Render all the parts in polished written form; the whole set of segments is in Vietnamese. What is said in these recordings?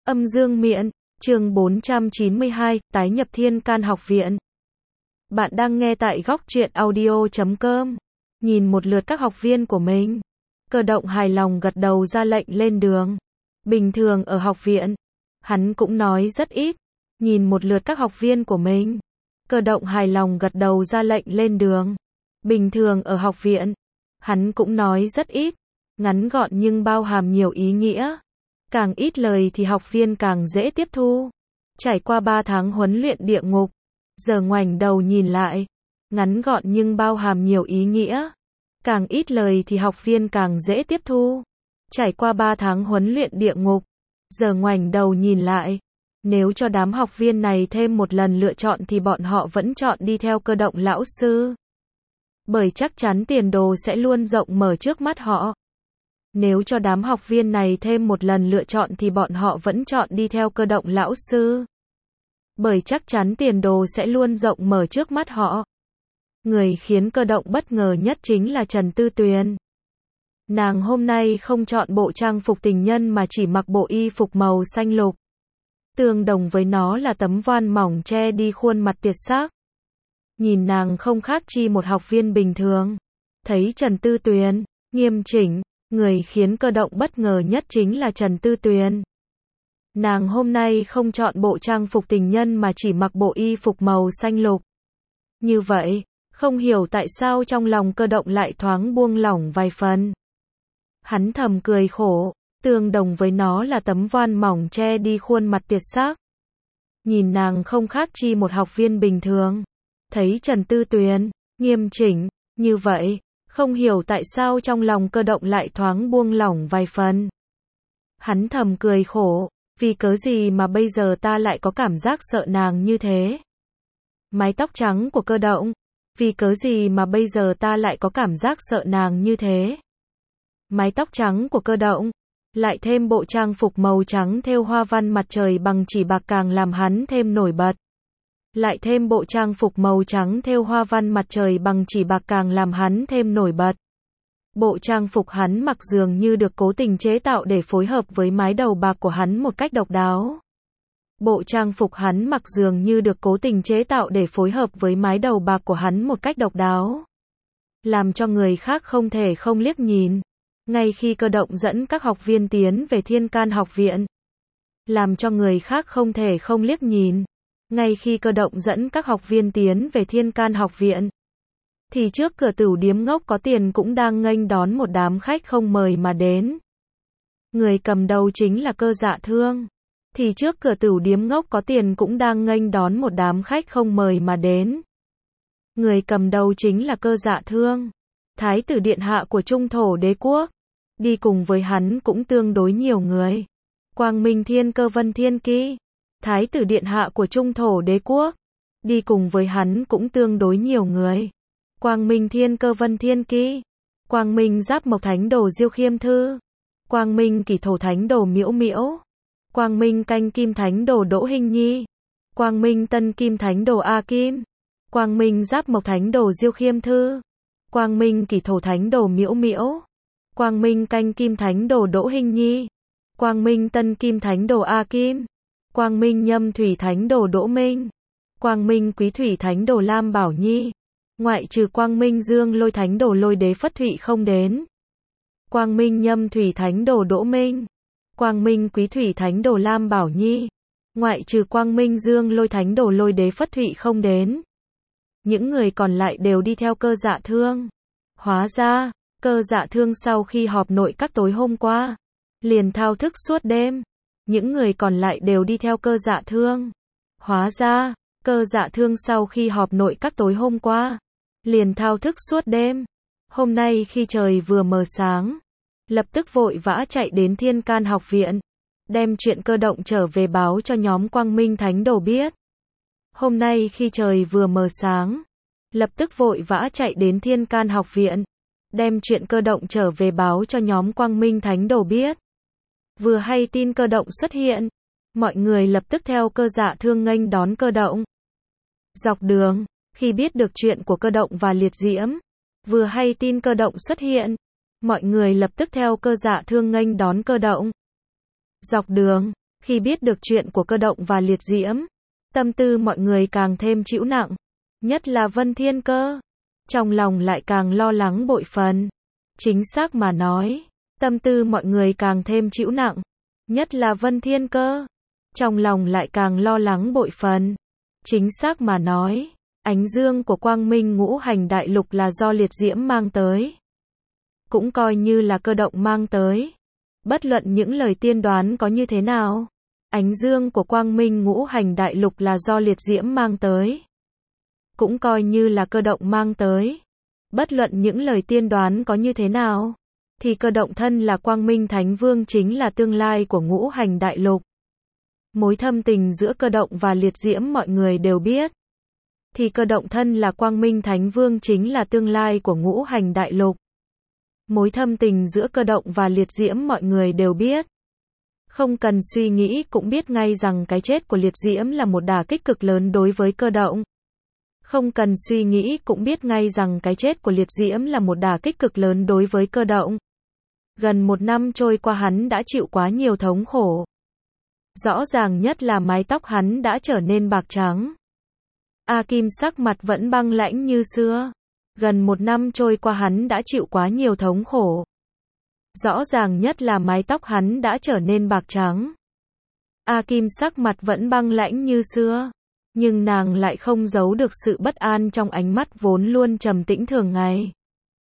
Âm dương miện, chương 492, tái nhập Thiên Can Học Viện. Bạn đang nghe tại góc truyện audio.com. Nhìn một lượt các học viên của mình. Cơ động hài lòng gật đầu ra lệnh lên đường. Bình thường ở học viện, hắn cũng nói rất ít. Nhìn một lượt các học viên của mình. Cơ động hài lòng gật đầu ra lệnh lên đường. Bình thường ở học viện, hắn cũng nói rất ít. Ngắn gọn nhưng bao hàm nhiều ý nghĩa. Càng ít lời thì học viên càng dễ tiếp thu. Trải qua 3 tháng huấn luyện địa ngục, giờ ngoảnh đầu nhìn lại, ngắn gọn nhưng bao hàm nhiều ý nghĩa. Càng ít lời thì học viên càng dễ tiếp thu. Trải qua 3 tháng huấn luyện địa ngục, giờ ngoảnh đầu nhìn lại, nếu cho đám học viên này thêm một lần lựa chọn thì bọn họ vẫn chọn đi theo Cơ động lão sư. Bởi chắc chắn tiền đồ sẽ luôn rộng mở trước mắt họ. Nếu cho đám học viên này thêm một lần lựa chọn thì bọn họ vẫn chọn đi theo Cơ động lão sư. Bởi chắc chắn tiền đồ sẽ luôn rộng mở trước mắt họ. Người khiến Cơ động bất ngờ nhất chính là Trần Tư Tuyền. Nàng hôm nay không chọn bộ trang phục tình nhân mà chỉ mặc bộ y phục màu xanh lục. Tương đồng với nó là tấm voan mỏng che đi khuôn mặt tiệt xác. Nhìn nàng không khác chi một học viên bình thường. Thấy Trần Tư Tuyền nghiêm chỉnh, người khiến Cơ động bất ngờ nhất chính là Trần Tư Tuyền. Nàng hôm nay không chọn bộ trang phục tình nhân mà chỉ mặc bộ y phục màu xanh lục. Như vậy, không hiểu tại sao trong lòng Cơ động lại thoáng buông lỏng vài phần. Hắn thầm cười khổ, tương đồng với nó là tấm voan mỏng che đi khuôn mặt tiệt xác. Nhìn nàng không khác chi một học viên bình thường. Thấy Trần Tư Tuyền nghiêm chỉnh, như vậy, không hiểu tại sao trong lòng Cơ động lại thoáng buông lỏng vài phần. Hắn thầm cười khổ, vì cớ gì mà bây giờ ta lại có cảm giác sợ nàng như thế? Mái tóc trắng của Cơ động, vì cớ gì mà bây giờ ta lại có cảm giác sợ nàng như thế? Mái tóc trắng của Cơ động, lại thêm bộ trang phục màu trắng thêu hoa văn mặt trời bằng chỉ bạc càng làm hắn thêm nổi bật. Lại thêm bộ trang phục màu trắng thêu hoa văn mặt trời bằng chỉ bạc càng làm hắn thêm nổi bật. Bộ trang phục hắn mặc dường như được cố tình chế tạo để phối hợp với mái đầu bạc của hắn một cách độc đáo. Bộ trang phục hắn mặc dường như được cố tình chế tạo để phối hợp với mái đầu bạc của hắn một cách độc đáo. Làm cho người khác không thể không liếc nhìn. Ngay khi Cơ động dẫn các học viên tiến về Thiên Can Học Viện. Làm cho người khác không thể không liếc nhìn. Ngay khi Cơ động dẫn các học viên tiến về Thiên Can Học Viện, thì trước cửa tửu điếm ngốc có tiền cũng đang nghênh đón một đám khách không mời mà đến. Người cầm đầu chính là Cơ Dạ Thương. Thì trước cửa tửu điếm ngốc có tiền cũng đang nghênh đón một đám khách không mời mà đến. Người cầm đầu chính là Cơ Dạ Thương, Thái tử điện hạ của Trung Thổ Đế quốc. Đi cùng với hắn cũng tương đối nhiều người. Quang Minh Thiên Cơ Vân Thiên Ki, Thái tử điện hạ của Trung Thổ Đế quốc. Đi cùng với hắn cũng tương đối nhiều người. Quang Minh Thiên Cơ Vân Thiên Ki, Quang Minh Giáp Mộc Thánh Đồ Diêu Khiêm Thư, Quang Minh Kỷ Thổ Thánh Đồ Miễu Miễu, Quang Minh Canh Kim Thánh Đồ Đỗ Hinh Nhi, Quang Minh Tân Kim Thánh Đồ A Kim, Quang Minh Giáp Mộc Thánh Đồ Diêu Khiêm Thư, Quang Minh Kỷ Thổ Thánh Đồ Miễu Miễu, Quang Minh Canh Kim Thánh Đồ Đỗ Hinh Nhi, Quang Minh Tân Kim Thánh Đồ A Kim, Quang Minh Nhâm Thủy Thánh Đồ Đỗ Minh, Quang Minh Quý Thủy Thánh Đồ Lam Bảo Nhi. Ngoại trừ Quang Minh Dương Lôi Thánh Đồ Lôi Đế Phất Thụy không đến. Quang Minh Nhâm Thủy Thánh Đồ Đỗ Minh, Quang Minh Quý Thủy Thánh Đồ Lam Bảo Nhi. Ngoại trừ Quang Minh Dương Lôi Thánh Đồ Lôi Đế Phất Thụy không đến. Những người còn lại đều đi theo Cơ Dạ Thương. Hóa ra, Cơ Dạ Thương sau khi họp nội các tối hôm qua, liền thao thức suốt đêm. Những người còn lại đều đi theo Cơ Dạ Thương. Hóa ra, Cơ Dạ Thương sau khi họp nội các tối hôm qua, liền thao thức suốt đêm. Hôm nay khi trời vừa mờ sáng, lập tức vội vã chạy đến Thiên Can Học Viện, đem chuyện Cơ động trở về báo cho nhóm Quang Minh Thánh Đồ biết. Hôm nay khi trời vừa mờ sáng, lập tức vội vã chạy đến Thiên Can Học Viện, đem chuyện Cơ động trở về báo cho nhóm Quang Minh Thánh Đồ biết. Vừa hay tin Cơ động xuất hiện, mọi người lập tức theo Cơ Dạ Thương nghênh đón Cơ động. Dọc đường, khi biết được chuyện của Cơ động và Liệt Diễm, vừa hay tin Cơ động xuất hiện, mọi người lập tức theo Cơ Dạ Thương nghênh đón Cơ động. Dọc đường, Khi biết được chuyện của Cơ Động và Liệt Diễm, tâm tư mọi người càng thêm trĩu nặng, nhất là Vân Thiên Cơ. Trong lòng lại càng lo lắng bội phần. Chính xác mà nói, tâm tư mọi người càng thêm trĩu nặng, nhất là Vân Thiên Cơ. Trong lòng lại càng lo lắng bội phần. Chính xác mà nói, ánh dương của Quang Minh Ngũ Hành Đại Lục là do Liệt Diễm mang tới. Cũng coi như là Cơ Động mang tới. Bất luận những lời tiên đoán có như thế nào, ánh dương của Quang Minh Ngũ Hành Đại Lục là do Liệt Diễm mang tới. Cũng coi như là Cơ Động mang tới. Bất luận những lời tiên đoán có như thế nào, thì Cơ Động thân là Quang Minh Thánh Vương chính là tương lai của Ngũ Hành Đại Lục. Mối thâm tình giữa Cơ Động và Liệt Diễm mọi người đều biết. Thì Cơ Động thân là Quang Minh Thánh Vương chính là tương lai của Ngũ Hành Đại Lục. Mối thâm tình giữa Cơ Động và Liệt Diễm mọi người đều biết. Không cần suy nghĩ cũng biết ngay rằng cái chết của Liệt Diễm là một đả kích cực lớn đối với Cơ Động. Không cần suy nghĩ cũng biết ngay rằng cái chết của Liệt Diễm là một đả kích cực lớn đối với Cơ Động. Gần 1 năm trôi qua hắn đã chịu quá nhiều thống khổ. Rõ ràng nhất là mái tóc hắn đã trở nên bạc trắng. A Kim sắc mặt vẫn băng lãnh như xưa. Gần 1 năm trôi qua hắn đã chịu quá nhiều thống khổ. Rõ ràng nhất là mái tóc hắn đã trở nên bạc trắng. A Kim sắc mặt vẫn băng lãnh như xưa. Nhưng nàng lại không giấu được sự bất an trong ánh mắt vốn luôn trầm tĩnh thường ngày.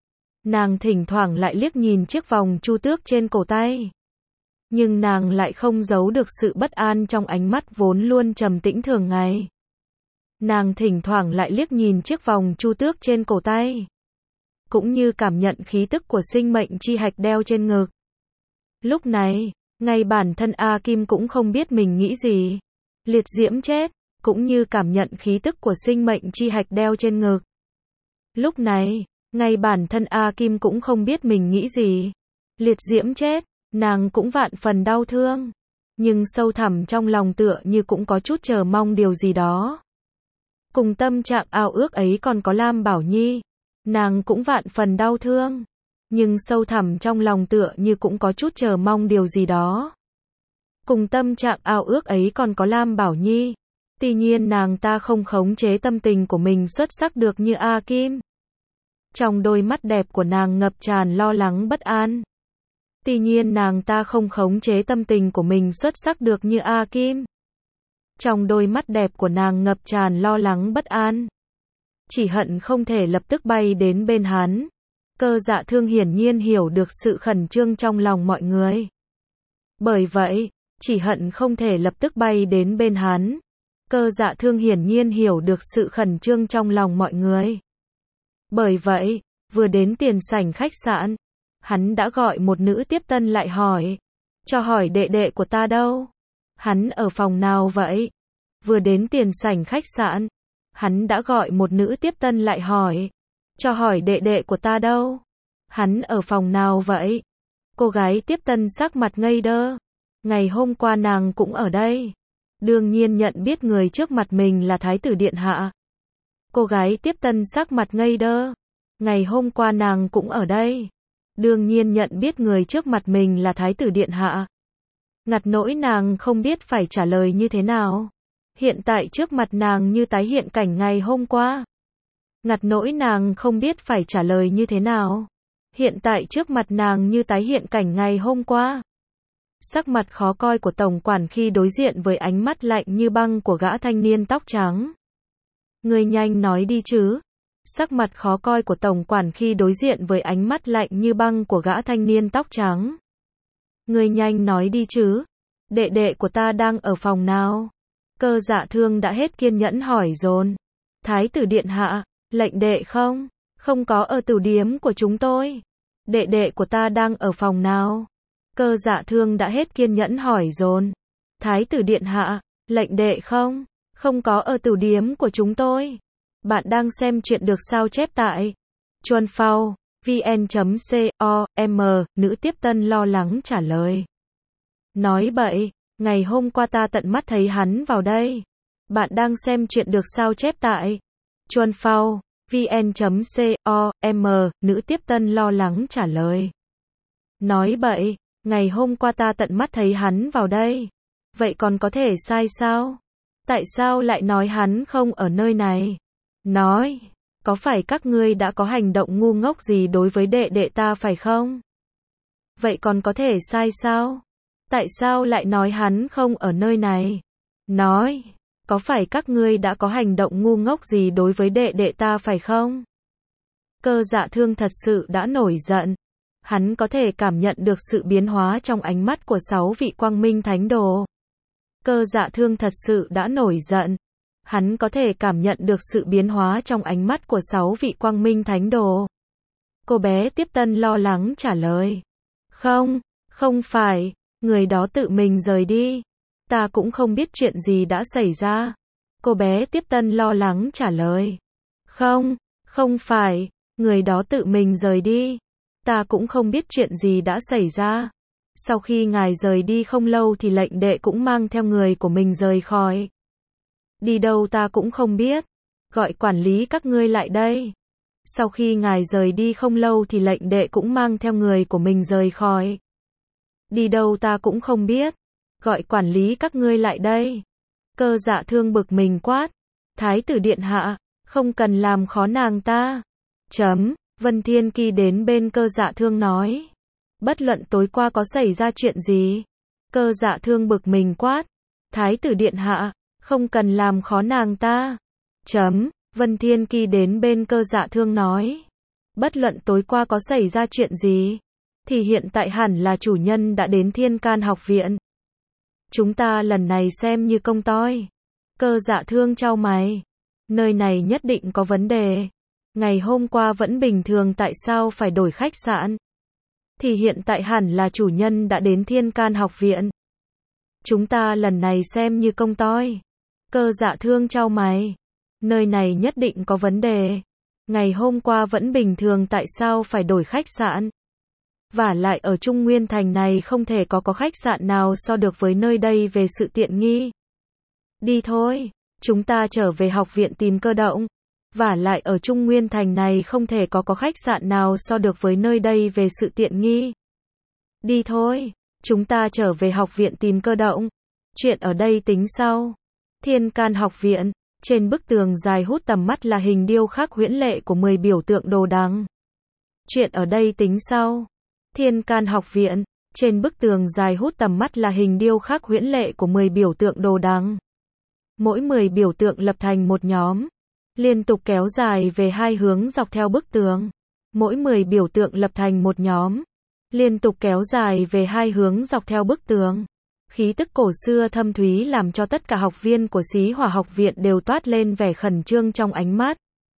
Nàng thỉnh thoảng lại liếc nhìn chiếc vòng chu tước trên cổ tay. Nhưng nàng lại không giấu được sự bất an trong ánh mắt vốn luôn trầm tĩnh thường ngày. Nàng thỉnh thoảng lại liếc nhìn chiếc vòng chu tước trên cổ tay. Cũng như cảm nhận khí tức của sinh mệnh chi hạch đeo trên ngực. Lúc này, ngay bản thân A Kim cũng không biết mình nghĩ gì. Liệt Diễm chết, cũng như cảm nhận khí tức của sinh mệnh chi hạch đeo trên ngực. Lúc này, ngay bản thân A Kim cũng không biết mình nghĩ gì. Liệt Diễm chết, nàng cũng vạn phần đau thương. Nhưng sâu thẳm trong lòng tựa như cũng có chút chờ mong điều gì đó. Cùng tâm trạng ao ước ấy còn có Lam Bảo Nhi. Nàng cũng vạn phần đau thương. Nhưng sâu thẳm trong lòng tựa như cũng có chút chờ mong điều gì đó. Cùng tâm trạng ao ước ấy còn có Lam Bảo Nhi. Tuy nhiên nàng ta không khống chế tâm tình của mình xuất sắc được như A Kim. Trong đôi mắt đẹp của nàng ngập tràn lo lắng bất an. Tuy nhiên nàng ta không khống chế tâm tình của mình xuất sắc được như A Kim. Trong đôi mắt đẹp của nàng ngập tràn lo lắng bất an. Chỉ hận không thể lập tức bay đến bên hắn. Cơ Dạ Thương hiển nhiên hiểu được sự khẩn trương trong lòng mọi người. Bởi vậy, chỉ hận không thể lập tức bay đến bên hắn. Cơ Dạ Thương hiển nhiên hiểu được sự khẩn trương trong lòng mọi người. Bởi vậy, vừa đến tiền sảnh khách sạn, hắn đã gọi một nữ tiếp tân lại hỏi. Cho hỏi đệ đệ của ta đâu? Hắn ở phòng nào vậy? Vừa đến tiền sảnh khách sạn, hắn đã gọi một nữ tiếp tân lại hỏi. Cho hỏi đệ đệ của ta đâu? Hắn ở phòng nào vậy? Cô gái tiếp tân sắc mặt ngây đơ. Ngày hôm qua nàng cũng ở đây. Đương nhiên nhận biết người trước mặt mình là Thái tử Điện Hạ. Cô gái tiếp tân sắc mặt ngây đơ. Ngày hôm qua nàng cũng ở đây. Đương nhiên nhận biết người trước mặt mình là Thái tử Điện Hạ. Ngặt nỗi nàng không biết phải trả lời như thế nào. Hiện tại trước mặt nàng như tái hiện cảnh ngày hôm qua. Ngặt nỗi nàng không biết phải trả lời như thế nào. Hiện tại trước mặt nàng như tái hiện cảnh ngày hôm qua. Sắc mặt khó coi của tổng quản khi đối diện với ánh mắt lạnh như băng của gã thanh niên tóc trắng. Ngươi nhanh nói đi chứ. Sắc mặt khó coi của tổng quản khi đối diện với ánh mắt lạnh như băng của gã thanh niên tóc trắng. Ngươi nhanh nói đi chứ. Đệ đệ của ta đang ở phòng nào? Cơ Dạ Thương đã hết kiên nhẫn hỏi dồn. Thái tử Điện Hạ, lệnh đệ không? Không có ở tửu điếm của chúng tôi. Đệ đệ của ta đang ở phòng nào? Cơ Dạ Thương đã hết kiên nhẫn hỏi dồn. Thái tử Điện Hạ, lệnh đệ không? Không có ở tửu điếm của chúng tôi. Bạn đang xem chuyện được sao chép tại Chuan Phao, vn.com, nữ tiếp tân lo lắng trả lời. Nói bậy, ngày hôm qua ta tận mắt thấy hắn vào đây. Bạn đang xem chuyện được sao chép tại Chuan Phao, vn.com, nữ tiếp tân lo lắng trả lời. Nói bậy, ngày hôm qua ta tận mắt thấy hắn vào đây. Vậy còn có thể sai sao? Tại sao lại nói hắn không ở nơi này? Nói, có phải các ngươi đã có hành động ngu ngốc gì đối với đệ đệ ta phải không? Vậy còn có thể sai sao? Tại sao lại nói hắn không ở nơi này? Nói, có phải các ngươi đã có hành động ngu ngốc gì đối với đệ đệ ta phải không? Cơ Dạ Thương thật sự đã nổi giận. Hắn có thể cảm nhận được sự biến hóa trong ánh mắt của 6 vị quang minh thánh đồ. Cơ Dạ Thương thật sự đã nổi giận. Hắn có thể cảm nhận được sự biến hóa trong ánh mắt của 6 vị quang minh thánh đồ. Cô bé Tiếp Tân lo lắng trả lời. Không, không phải, người đó tự mình rời đi. Ta cũng không biết chuyện gì đã xảy ra. Cô bé Tiếp Tân lo lắng trả lời. Không, không phải, người đó tự mình rời đi. Ta cũng không biết chuyện gì đã xảy ra. Sau khi ngài rời đi không lâu thì lệnh đệ cũng mang theo người của mình rời khỏi. Đi đâu ta cũng không biết. Gọi quản lý các ngươi lại đây. Sau khi ngài rời đi không lâu thì lệnh đệ cũng mang theo người của mình rời khỏi. Đi đâu ta cũng không biết. Gọi quản lý các ngươi lại đây. Cơ Dạ Thương bực mình quát. Thái tử điện hạ, không cần làm khó nàng ta. Vân Thiên Kỳ đến bên Cơ Dạ Thương nói. Bất luận tối qua có xảy ra chuyện gì. Cơ Dạ Thương bực mình quát. Thái tử điện hạ, không cần làm khó nàng ta. Vân Thiên Kỳ đến bên Cơ Dạ Thương nói. Bất luận tối qua có xảy ra chuyện gì, thì hiện tại hẳn là chủ nhân đã đến Thiên Can học viện. Chúng ta lần này xem như công toi. Cơ Dạ Thương chau mày. Nơi này nhất định có vấn đề. Ngày hôm qua vẫn bình thường, tại sao phải đổi khách sạn? Thì hiện tại hẳn là chủ nhân đã đến Thiên Can học viện. Chúng ta lần này xem như công toi. Cơ Dạ Thương chau mày. Nơi này nhất định có vấn đề. Ngày hôm qua vẫn bình thường, tại sao phải đổi khách sạn? Vả lại ở Trung Nguyên Thành này không thể có khách sạn nào so được với nơi đây về sự tiện nghi. Đi thôi, chúng ta trở về học viện tìm Cơ Động. Vả lại ở Trung Nguyên Thành này không thể có khách sạn nào so được với nơi đây về sự tiện nghi. Đi thôi, chúng ta trở về học viện tìm Cơ Động. Chuyện ở đây tính sau. Thiên Can học viện. Trên bức tường dài hút tầm mắt là hình điêu khắc huyễn lệ của 10 biểu tượng đồ đằng. Chuyện ở đây tính sau. Thiên Can học viện. Trên bức tường dài hút tầm mắt là hình điêu khắc huyễn lệ của 10 biểu tượng đồ đằng. Mỗi 10 biểu tượng lập thành một nhóm, liên tục kéo dài về hai hướng dọc theo bức tường. Mỗi 10 biểu tượng lập thành một nhóm, liên tục kéo dài về hai hướng dọc theo bức tường. Khí tức cổ xưa thâm thúy làm cho tất cả học viên của Xí Hỏa học viện đều toát lên vẻ khẩn trương trong ánh mắt.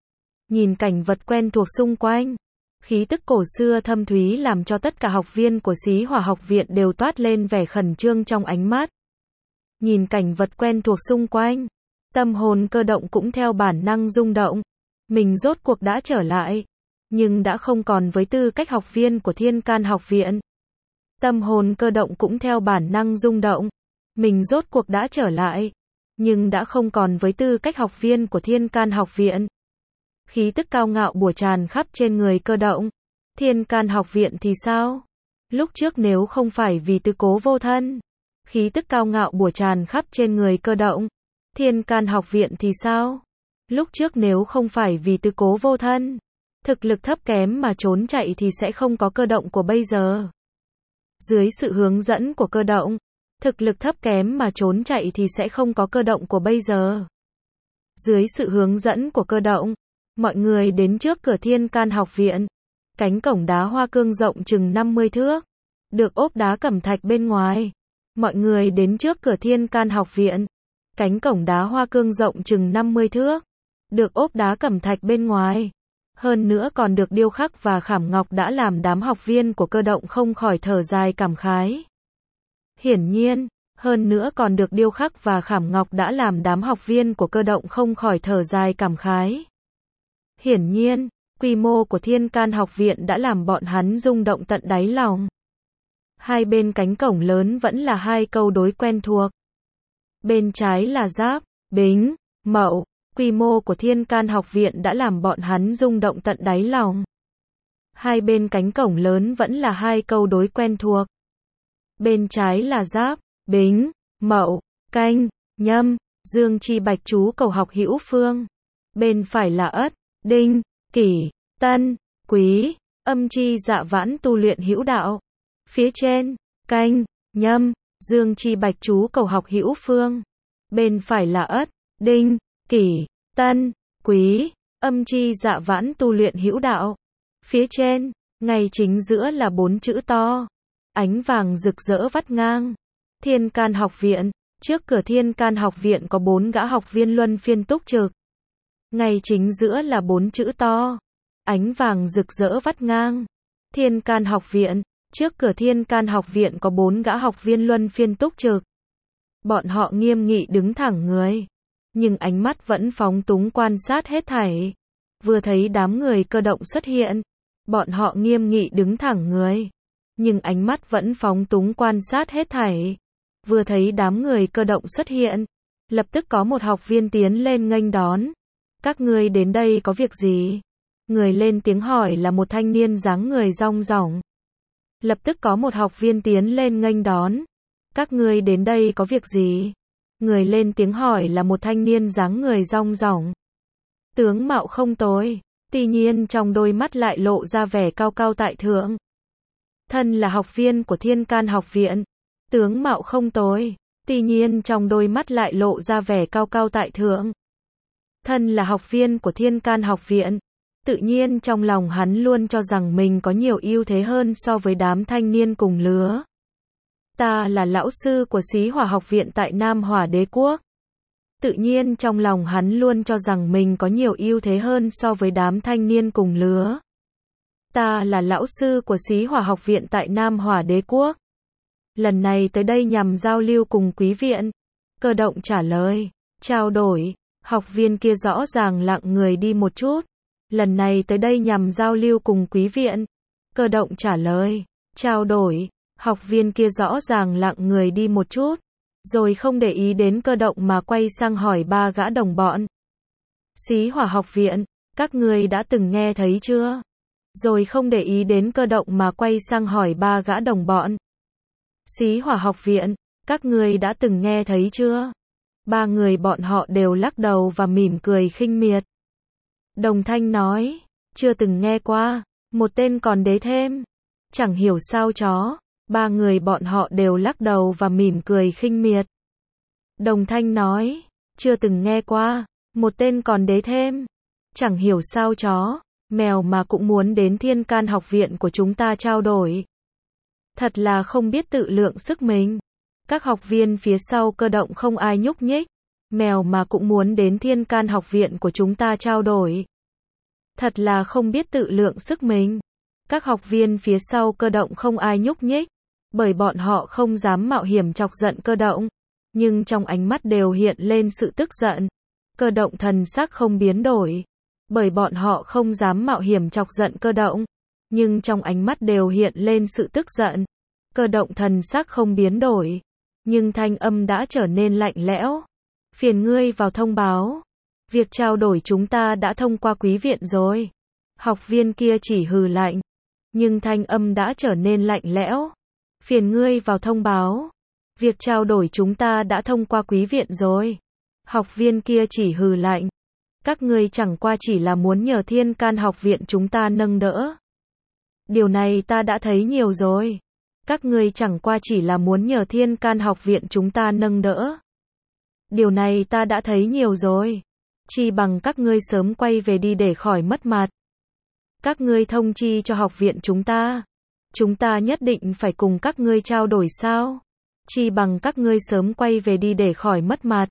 Nhìn cảnh vật quen thuộc xung quanh, khí tức cổ xưa thâm thúy làm cho tất cả học viên của Xí Hỏa học viện đều toát lên vẻ khẩn trương trong ánh mắt. Nhìn cảnh vật quen thuộc xung quanh, tâm hồn Cơ Động cũng theo bản năng rung động. Mình rốt cuộc đã trở lại, nhưng đã không còn với tư cách học viên của Thiên Can học viện. Tâm hồn Cơ Động cũng theo bản năng rung động. Mình rốt cuộc đã trở lại, nhưng đã không còn với tư cách học viên của Thiên Can học viện. Khí tức cao ngạo bủa tràn khắp trên người Cơ Động. Thiên Can học viện thì sao? Lúc trước nếu không phải vì Tư Cố vô thân, khí tức cao ngạo bủa tràn khắp trên người Cơ Động. Thiên Can học viện thì sao? Lúc trước nếu không phải vì Tư Cố vô thân, thực lực thấp kém mà trốn chạy thì sẽ không có Cơ Động của bây giờ. Dưới sự hướng dẫn của Cơ Động, thực lực thấp kém mà trốn chạy thì sẽ không có Cơ Động của bây giờ. Dưới sự hướng dẫn của Cơ Động, mọi người đến trước cửa Thiên Can học viện. Cánh cổng đá hoa cương rộng chừng 50 thước, được ốp đá cẩm thạch bên ngoài. Mọi người đến trước cửa Thiên Can học viện. Cánh cổng đá hoa cương rộng chừng 50 thước, được ốp đá cẩm thạch bên ngoài. Hơn nữa còn được điêu khắc và khảm ngọc đã làm đám học viên của Cơ Động không khỏi thở dài cảm khái. Hiển nhiên, hơn nữa còn được điêu khắc và khảm ngọc đã làm đám học viên của Cơ Động không khỏi thở dài cảm khái. Hiển nhiên, quy mô của Thiên Can học viện đã làm bọn hắn rung động tận đáy lòng. Hai bên cánh cổng lớn vẫn là hai câu đối quen thuộc. Bên trái là Giáp, Bính, Mậu. Quy mô của Thiên Can học viện đã làm bọn hắn rung động tận đáy lòng. Hai bên cánh cổng lớn vẫn là hai câu đối quen thuộc. Bên trái là Giáp, Bính, Mậu, Canh, Nhâm, Dương chi bạch chú cầu học hữu phương. Bên phải là Ất, Đinh, Kỷ, Tân, Quý, âm chi dạ vãn tu luyện hữu đạo. Phía trên, Canh, Nhâm, Dương chi bạch chú cầu học hữu phương. Bên phải là Ất, Đinh, Kỷ, Tân, Quý, âm chi dạ vãn tu luyện hữu đạo. Phía trên, ngay chính giữa là 4 chữ to. Ánh vàng rực rỡ vắt ngang. Thiên Can học viện. Trước cửa Thiên Can học viện có 4 gã học viên luân phiên túc trực. Ngay chính giữa là 4 chữ to. Ánh vàng rực rỡ vắt ngang. Thiên Can học viện. Trước cửa Thiên Can học viện có 4 gã học viên luân phiên túc trực. Bọn họ nghiêm nghị đứng thẳng người. Nhưng ánh mắt vẫn phóng túng quan sát hết thảy. Vừa thấy đám người cơ động xuất hiện. Bọn họ nghiêm nghị đứng thẳng người. Nhưng ánh mắt vẫn phóng túng quan sát hết thảy. Vừa thấy đám người cơ động xuất hiện. Lập tức có một học viên tiến lên nghênh đón. Các ngươi đến đây có việc gì? Người lên tiếng hỏi là một thanh niên dáng người rong rỏng. Lập tức có một học viên tiến lên nghênh đón. Các ngươi đến đây có việc gì? Người lên tiếng hỏi là một thanh niên dáng người rong rỏng. Tướng mạo không tồi, tuy nhiên trong đôi mắt lại lộ ra vẻ cao cao tại thượng. Thân là học viên của Thiên Can học viện. Tướng mạo không tồi, tuy nhiên trong đôi mắt lại lộ ra vẻ cao cao tại thượng. Thân là học viên của Thiên Can học viện. Tự nhiên trong lòng hắn luôn cho rằng mình có nhiều ưu thế hơn so với đám thanh niên cùng lứa. Ta là lão sư của Xí Hỏa học viện tại Nam Hỏa Đế quốc. Tự nhiên trong lòng hắn luôn cho rằng mình có nhiều ưu thế hơn so với đám thanh niên cùng lứa. Ta là lão sư của Xí Hỏa học viện tại Nam Hỏa Đế quốc. Lần này tới đây nhằm giao lưu cùng quý viện. Cơ động trả lời. Trao đổi. Học viên kia rõ ràng lặng người đi một chút. Lần này tới đây nhằm giao lưu cùng quý viện. Cơ động trả lời. Trao đổi. Học viên kia rõ ràng lặng người đi một chút. Rồi không để ý đến cơ động mà quay sang hỏi 3 gã đồng bọn. Xí Hỏa học viện, các ngươi đã từng nghe thấy chưa? Rồi không để ý đến cơ động mà quay sang hỏi 3 gã đồng bọn. Xí Hỏa học viện, các ngươi đã từng nghe thấy chưa? 3 người bọn họ đều lắc đầu và mỉm cười khinh miệt. Đồng thanh nói, chưa từng nghe qua, một tên còn đế thêm. Chẳng hiểu sao chó. 3 người bọn họ đều lắc đầu và mỉm cười khinh miệt. Đồng thanh nói, chưa từng nghe qua, một tên còn đế thêm. Chẳng hiểu sao chó, mèo mà cũng muốn đến Thiên Can học viện của chúng ta trao đổi. Thật là không biết tự lượng sức mình. Các học viên phía sau cơ động không ai nhúc nhích. Mèo mà cũng muốn đến Thiên Can học viện của chúng ta trao đổi. Thật là không biết tự lượng sức mình. Các học viên phía sau cơ động không ai nhúc nhích. Bởi bọn họ không dám mạo hiểm chọc giận cơ động. Nhưng trong ánh mắt đều hiện lên sự tức giận. Cơ động thần sắc không biến đổi. Bởi bọn họ không dám mạo hiểm chọc giận cơ động. Nhưng trong ánh mắt đều hiện lên sự tức giận. Cơ động thần sắc không biến đổi. Nhưng thanh âm đã trở nên lạnh lẽo. Phiền ngươi vào thông báo. Việc trao đổi chúng ta đã thông qua quý viện rồi. Học viên kia chỉ hừ lạnh. Nhưng thanh âm đã trở nên lạnh lẽo. Phiền ngươi vào thông báo. Việc trao đổi chúng ta đã thông qua quý viện rồi. Học viên kia chỉ hừ lạnh. Các ngươi chẳng qua chỉ là muốn nhờ Thiên Can học viện chúng ta nâng đỡ. Điều này ta đã thấy nhiều rồi. Các ngươi chẳng qua chỉ là muốn nhờ Thiên Can học viện chúng ta nâng đỡ. Điều này ta đã thấy nhiều rồi. Chi bằng các ngươi sớm quay về đi để khỏi mất mặt. Các ngươi thông chi cho học viện chúng ta. Chúng ta nhất định phải cùng các ngươi trao đổi sao? Chi bằng các ngươi sớm quay về đi để khỏi mất mặt.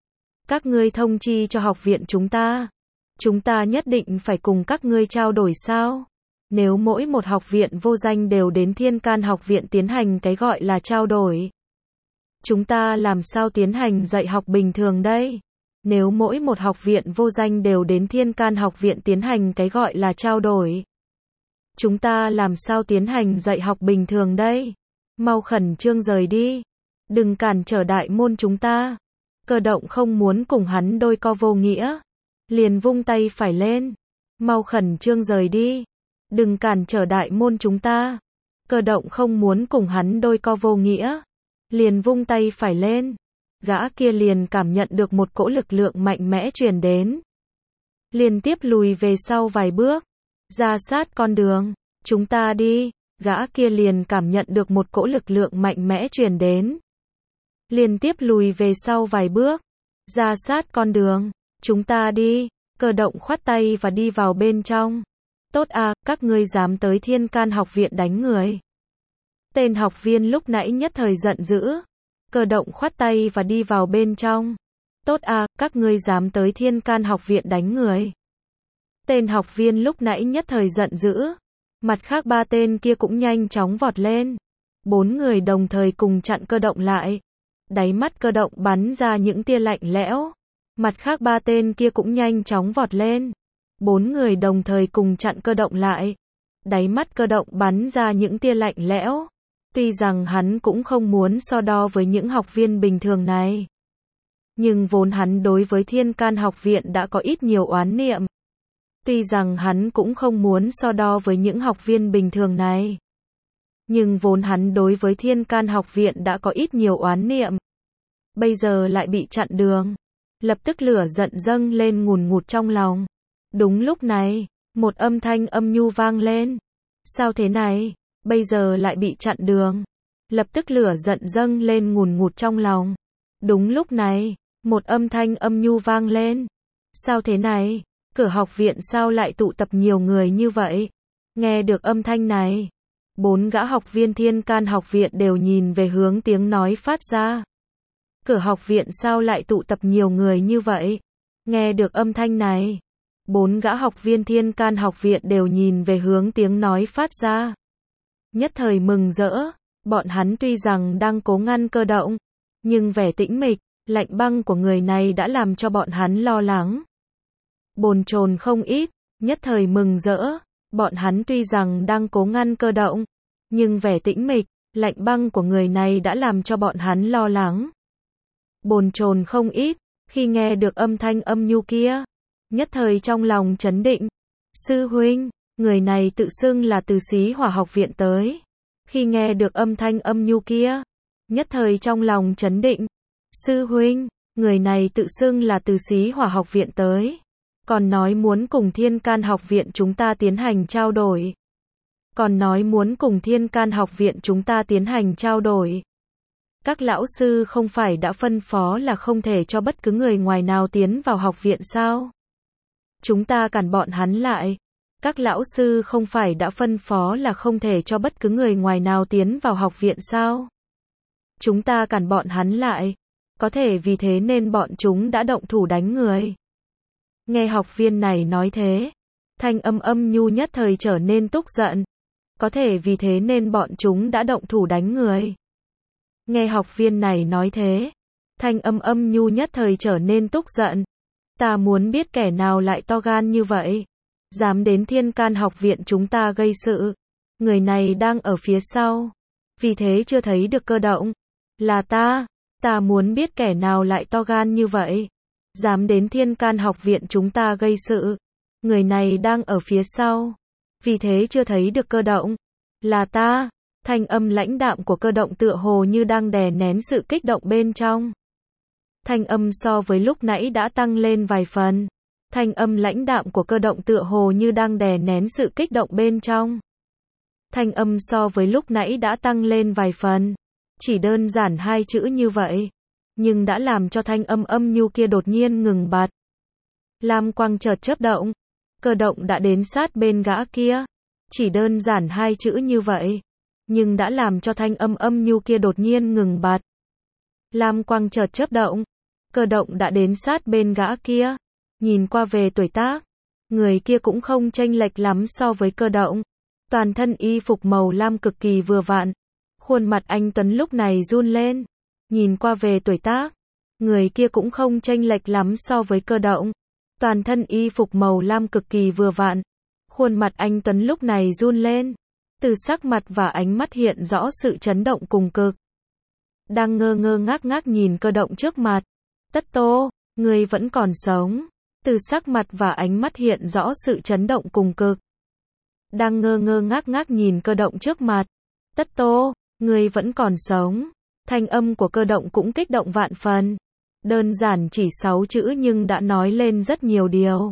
Các ngươi thông chi cho học viện chúng ta. Chúng ta nhất định phải cùng các ngươi trao đổi sao? Nếu mỗi một học viện vô danh đều đến Thiên Can học viện tiến hành cái gọi là trao đổi. Chúng ta làm sao tiến hành dạy học bình thường đây? Nếu mỗi một học viện vô danh đều đến Thiên Can học viện tiến hành cái gọi là trao đổi. Chúng ta làm sao tiến hành dạy học bình thường đây? Mau khẩn trương rời đi. Đừng cản trở đại môn chúng ta. Cơ động không muốn cùng hắn đôi co vô nghĩa. Liền vung tay phải lên. Mau khẩn trương rời đi. Đừng cản trở đại môn chúng ta. Cơ động không muốn cùng hắn đôi co vô nghĩa. liền vung tay phải lên. Gã kia liền cảm nhận được một cỗ lực lượng mạnh mẽ truyền đến. Liên tiếp lùi về sau vài bước. Ra sát con đường. Chúng ta đi. Gã kia liền cảm nhận được một cỗ lực lượng mạnh mẽ truyền đến. Liên tiếp lùi về sau vài bước. Ra sát con đường. Chúng ta đi. Cơ động khoát tay và đi vào bên trong. Tốt à, các ngươi dám tới Thiên Can học viện đánh người. Tên học viên lúc nãy nhất thời giận dữ. Cơ động khoát tay và đi vào bên trong. Tốt à, các ngươi dám tới Thiên Can học viện đánh người. Tên học viên lúc nãy nhất thời giận dữ. Mặt khác ba tên kia cũng nhanh chóng vọt lên. Bốn người đồng thời cùng chặn cơ động lại. Đáy mắt cơ động bắn ra những tia lạnh lẽo. Mặt khác ba tên kia cũng nhanh chóng vọt lên. Bốn người đồng thời cùng chặn cơ động lại. Đáy mắt cơ động bắn ra những tia lạnh lẽo. Tuy rằng hắn cũng không muốn so đo với những học viên bình thường này. Nhưng vốn hắn đối với Thiên Can học viện đã có ít nhiều oán niệm. Tuy rằng hắn cũng không muốn so đo với những học viên bình thường này. Nhưng vốn hắn đối với Thiên Can học viện đã có ít nhiều oán niệm. Bây giờ lại bị chặn đường. Lập tức lửa giận dâng lên ngùn ngụt trong lòng. Đúng lúc này, một âm thanh âm nhu vang lên. Sao thế này? Bây giờ lại bị chặn đường. Lập tức lửa giận dâng lên ngùn ngụt trong lòng. Đúng lúc này, một âm thanh âm nhu vang lên. Sao thế này? Cửa học viện sao lại tụ tập nhiều người như vậy? Nghe được âm thanh này, bốn gã học viên Thiên Can học viện đều nhìn về hướng tiếng nói phát ra. Cửa học viện sao lại tụ tập nhiều người như vậy? Nghe được âm thanh này, bốn gã học viên Thiên Can học viện đều nhìn về hướng tiếng nói phát ra. Nhất thời mừng rỡ, bọn hắn tuy rằng đang cố ngăn cơ động, nhưng vẻ tĩnh mịch, lạnh băng của người này đã làm cho bọn hắn lo lắng. Bồn chồn không ít, nhất thời mừng rỡ, bọn hắn tuy rằng đang cố ngăn cơ động, nhưng vẻ tĩnh mịch, lạnh băng của người này đã làm cho bọn hắn lo lắng. Bồn chồn không ít, khi nghe được âm thanh âm nhu kia, nhất thời trong lòng chấn định. Sư huynh, người này tự xưng là từ Xí Hỏa học viện tới. Khi nghe được âm thanh âm nhu kia, nhất thời trong lòng chấn định. Sư huynh, người này tự xưng là từ Xí Hỏa học viện tới. Còn nói muốn cùng Thiên Can học viện chúng ta tiến hành trao đổi. Còn nói muốn cùng Thiên Can học viện chúng ta tiến hành trao đổi. Các lão sư không phải đã phân phó là không thể cho bất cứ người ngoài nào tiến vào học viện sao? Chúng ta cản bọn hắn lại. Các lão sư không phải đã phân phó là không thể cho bất cứ người ngoài nào tiến vào học viện sao? Chúng ta cản bọn hắn lại. Có thể vì thế nên bọn chúng đã động thủ đánh người. Nghe học viên này nói thế, thanh âm âm nhu nhất thời trở nên tức giận. Có thể vì thế nên bọn chúng đã động thủ đánh người. Nghe học viên này nói thế, thanh âm âm nhu nhất thời trở nên tức giận. Ta muốn biết kẻ nào lại to gan như vậy, dám đến Thiên Can học viện chúng ta gây sự. Người này đang ở phía sau, vì thế chưa thấy được cơ động. Là ta muốn biết kẻ nào lại to gan như vậy, dám đến Thiên Can học viện chúng ta gây sự. Người này đang ở phía sau, vì thế chưa thấy được cơ động. Là ta. Thanh âm lãnh đạm của cơ động tựa hồ như đang đè nén sự kích động bên trong. Thanh âm so với lúc nãy đã tăng lên vài phần. Thanh âm lãnh đạm của cơ động tựa hồ như đang đè nén sự kích động bên trong. Thanh âm so với lúc nãy đã tăng lên vài phần. Chỉ đơn giản hai chữ như vậy, nhưng đã làm cho thanh âm âm nhu kia đột nhiên ngừng bặt. Lam quang chợt chớp động. Cơ động đã đến sát bên gã kia. Chỉ đơn giản hai chữ như vậy, nhưng đã làm cho thanh âm âm nhu kia đột nhiên ngừng bặt. Lam quang chợt chớp động. Cơ động đã đến sát bên gã kia. Nhìn qua về tuổi tác, người kia cũng không chênh lệch lắm so với cơ động. Toàn thân y phục màu lam cực kỳ vừa vặn. Khuôn mặt anh tuấn lúc này run lên. Nhìn qua về tuổi tác, người kia cũng không chênh lệch lắm so với cơ động. Toàn thân y phục màu lam cực kỳ vừa vặn. Khuôn mặt anh tuấn lúc này run lên. Từ sắc mặt và ánh mắt hiện rõ sự chấn động cùng cực. Đang ngơ ngơ ngác ngác nhìn cơ động trước mặt. Tất Tô, ngươi vẫn còn sống. Từ sắc mặt và ánh mắt hiện rõ sự chấn động cùng cực. Đang ngơ ngơ ngác ngác nhìn cơ động trước mặt. Tất Tô, ngươi vẫn còn sống. Thanh âm của Cơ Động cũng kích động vạn phần. Đơn giản chỉ 6 chữ nhưng đã nói lên rất nhiều điều.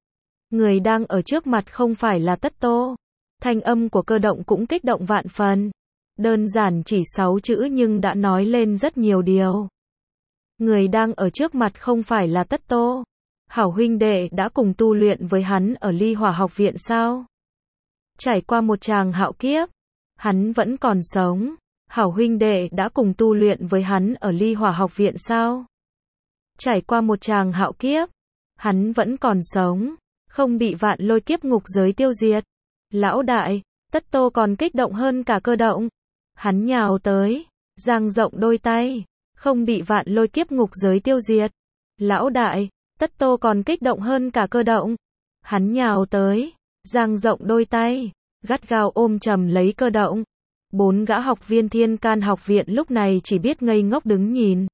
Người đang ở trước mặt không phải là Tất Tô. Thanh âm của Cơ Động cũng kích động vạn phần. Đơn giản chỉ 6 chữ nhưng đã nói lên rất nhiều điều. Người đang ở trước mặt không phải là Tất Tô. Hảo huynh đệ đã cùng tu luyện với hắn ở Ly Hỏa học viện sao? Trải qua một tràng hạo kiếp, hắn vẫn còn sống. Hảo huynh đệ đã cùng tu luyện với hắn ở Ly Hỏa học viện sao? Trải qua một tràng hạo kiếp, hắn vẫn còn sống, không bị vạn lôi kiếp ngục giới tiêu diệt. Lão đại, Tất Tô còn kích động hơn cả Cơ Động. Hắn nhào tới, dang rộng đôi tay, không bị vạn lôi kiếp ngục giới tiêu diệt. Lão đại, Tất Tô còn kích động hơn cả Cơ Động. Hắn nhào tới, dang rộng đôi tay, gắt gao ôm chầm lấy Cơ Động. 4 gã học viên Thiên Can học viện lúc này chỉ biết ngây ngốc đứng nhìn.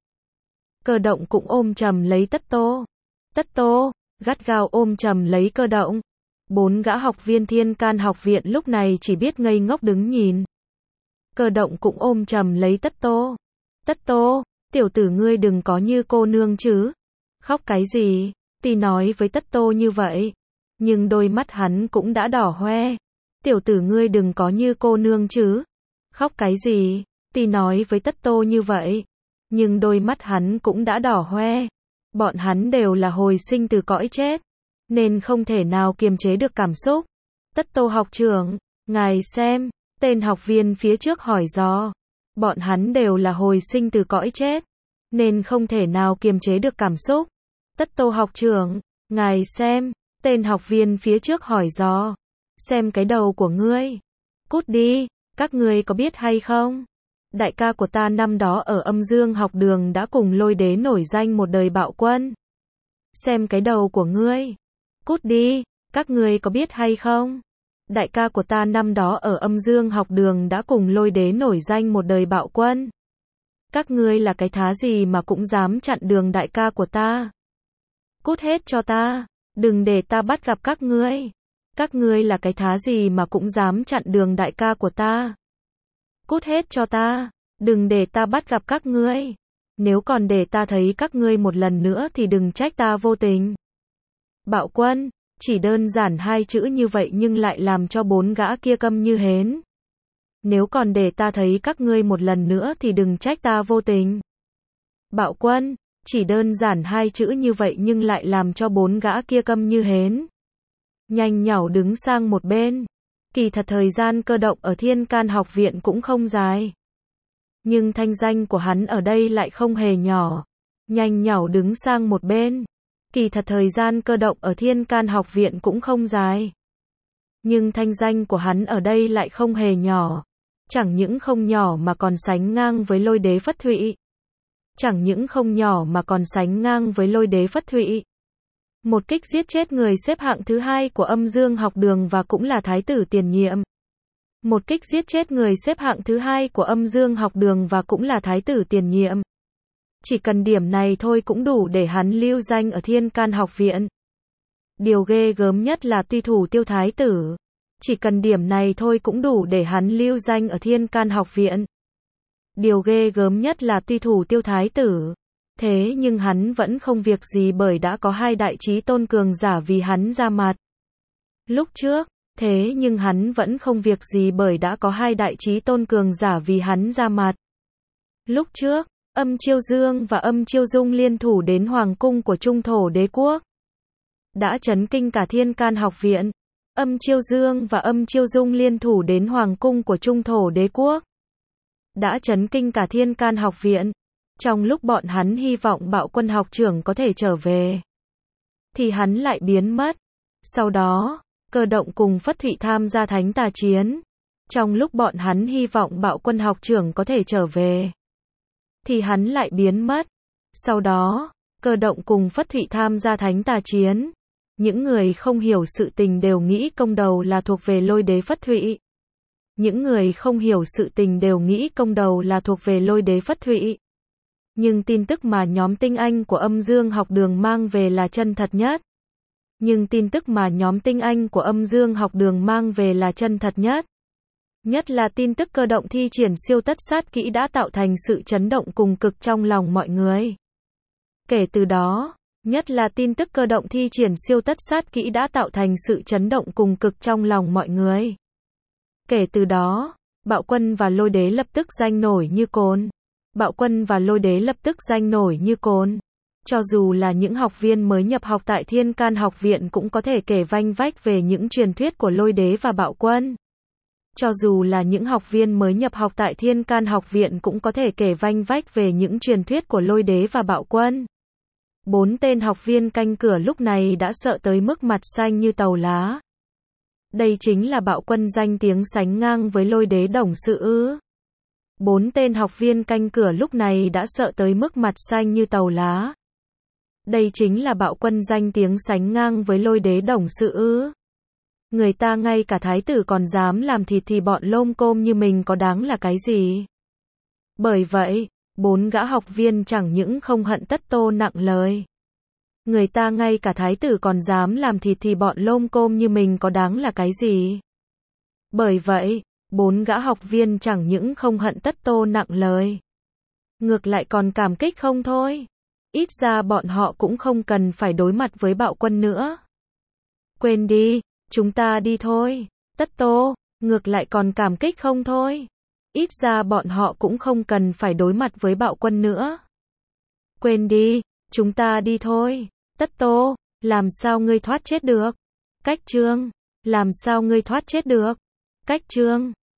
Cơ Động cũng ôm chầm lấy Tất Tô. Tất Tô, gắt gao ôm chầm lấy Cơ Động. 4 gã học viên Thiên Can học viện lúc này chỉ biết ngây ngốc đứng nhìn. Cơ Động cũng ôm chầm lấy Tất Tô. Tất Tô, tiểu tử ngươi đừng có như cô nương chứ. Khóc cái gì? Tì nói với Tất Tô như vậy. Nhưng đôi mắt hắn cũng đã đỏ hoe. Tiểu tử ngươi đừng có như cô nương chứ. Khóc cái gì? Tì nói với Tất Tô như vậy. Nhưng đôi mắt hắn cũng đã đỏ hoe. Bọn hắn đều là hồi sinh từ cõi chết, nên không thể nào kiềm chế được cảm xúc. Tất Tô học trưởng, ngài xem, tên học viên phía trước hỏi dò. Bọn hắn đều là hồi sinh từ cõi chết, nên không thể nào kiềm chế được cảm xúc. Tất Tô học trưởng, ngài xem, tên học viên phía trước hỏi dò. Xem cái đầu của ngươi. Cút đi, các ngươi có biết hay không? Đại ca của ta năm đó ở Âm Dương học đường đã cùng Lôi Đế nổi danh một đời bạo quân. Xem cái đầu của ngươi. Cút đi, các ngươi có biết hay không? Đại ca của ta năm đó ở Âm Dương học đường đã cùng Lôi Đế nổi danh một đời bạo quân. Các ngươi là cái thá gì mà cũng dám chặn đường đại ca của ta? Cút hết cho ta, đừng để ta bắt gặp các ngươi. Các ngươi là cái thá gì mà cũng dám chặn đường đại ca của ta? Cút hết cho ta, đừng để ta bắt gặp các ngươi. Nếu còn để ta thấy các ngươi một lần nữa thì đừng trách ta vô tình. Bạo quân, chỉ đơn giản 2 chữ như vậy nhưng lại làm cho 4 gã kia câm như hến. Nếu còn để ta thấy các ngươi một lần nữa thì đừng trách ta vô tình. Bạo quân, chỉ đơn giản 2 chữ như vậy nhưng lại làm cho 4 gã kia câm như hến. Nhanh nhảu đứng sang một bên. Kỳ thật thời gian Cơ Động ở Thiên Can học viện cũng không dài. Nhưng thanh danh của hắn ở đây lại không hề nhỏ. Nhanh nhảu đứng sang một bên. Kỳ thật thời gian Cơ Động ở Thiên Can học viện cũng không dài. Nhưng thanh danh của hắn ở đây lại không hề nhỏ. Chẳng những không nhỏ mà còn sánh ngang với Lôi Đế Phất Thụy. Chẳng những không nhỏ mà còn sánh ngang với Lôi Đế Phất Thụy. Một kích giết chết người xếp hạng thứ 2 của Âm Dương học đường và cũng là thái tử tiền nhiệm. Một kích giết chết người xếp hạng thứ 2 của Âm Dương học đường và cũng là thái tử tiền nhiệm. Chỉ cần điểm này thôi cũng đủ để hắn lưu danh ở Thiên Can học viện. Điều ghê gớm nhất là tuy thủ Tiêu thái tử. Chỉ cần điểm này thôi cũng đủ để hắn lưu danh ở Thiên Can học viện. Điều ghê gớm nhất là tuy thủ Tiêu thái tử. Thế nhưng hắn vẫn không việc gì bởi đã có 2 đại chí tôn cường giả vì hắn ra mặt. Lúc trước, thế nhưng hắn vẫn không việc gì bởi đã có 2 đại chí tôn cường giả vì hắn ra mặt. Lúc trước, Âm Chiêu Dương và Âm Chiêu Dung liên thủ đến hoàng cung của Trung Thổ Đế quốc. Đã chấn kinh cả Thiên Can học viện. Âm Chiêu Dương và Âm Chiêu Dung liên thủ đến hoàng cung của Trung Thổ Đế quốc. Đã chấn kinh cả Thiên Can học viện. Trong lúc bọn hắn hy vọng Bạo Quân học trưởng có thể trở về, thì hắn lại biến mất. Sau đó, Cơ Động cùng Phất Thụy tham gia thánh tà chiến. Trong lúc bọn hắn hy vọng Bạo Quân học trưởng có thể trở về, thì hắn lại biến mất. Sau đó, Cơ Động cùng Phất Thụy tham gia thánh tà chiến. Những người không hiểu sự tình đều nghĩ công đầu là thuộc về Lôi Đế Phất Thụy. Những người không hiểu sự tình đều nghĩ công đầu là thuộc về Lôi Đế Phất Thụy. Nhưng tin tức mà nhóm tinh anh của Âm Dương học đường mang về là chân thật nhất. Nhưng tin tức mà nhóm tinh anh của Âm Dương học đường mang về là chân thật nhất. Nhất là tin tức cơ động thi triển siêu tất sát kỹ đã tạo thành sự chấn động cùng cực trong lòng mọi người. Kể từ đó, nhất là tin tức cơ động thi triển siêu tất sát kỹ đã tạo thành sự chấn động cùng cực trong lòng mọi người. Kể từ đó, Bạo Quân và Lôi Đế lập tức danh nổi như cồn. Bạo Quân và Lôi Đế lập tức danh nổi như cồn. Cho dù là những học viên mới nhập học tại Thiên Can học viện cũng có thể kể vanh vách về những truyền thuyết của Lôi Đế và Bạo Quân. Cho dù là những học viên mới nhập học tại Thiên Can học viện cũng có thể kể vanh vách về những truyền thuyết của Lôi Đế và Bạo Quân. 4 tên học viên canh cửa lúc này đã sợ tới mức mặt xanh như tàu lá. Đây chính là Bạo Quân danh tiếng sánh ngang với Lôi Đế đồng sự ư? 4 tên học viên canh cửa lúc này đã sợ tới mức mặt xanh như tàu lá. Đây chính là Bạo Quân danh tiếng sánh ngang với Lôi Đế đồng sự ư? Người ta ngay cả thái tử còn dám làm thịt thì bọn lôm côm như mình có đáng là cái gì? Bởi vậy, 4 gã học viên chẳng những không hận Tất Tô nặng lời. Người ta ngay cả thái tử còn dám làm thịt thì bọn lôm côm như mình có đáng là cái gì? Bởi vậy, 4 gã học viên chẳng những không hận Tất Tô nặng lời. Ngược lại còn cảm kích không thôi. Ít ra bọn họ cũng không cần phải đối mặt với Bạo Quân nữa. Quên đi, chúng ta đi thôi. Tất Tô, ngược lại còn cảm kích không thôi. Ít ra bọn họ cũng không cần phải đối mặt với Bạo Quân nữa. Quên đi, chúng ta đi thôi. Tất Tô, làm sao ngươi thoát chết được? Cách Trương, làm sao ngươi thoát chết được? Cách Trương.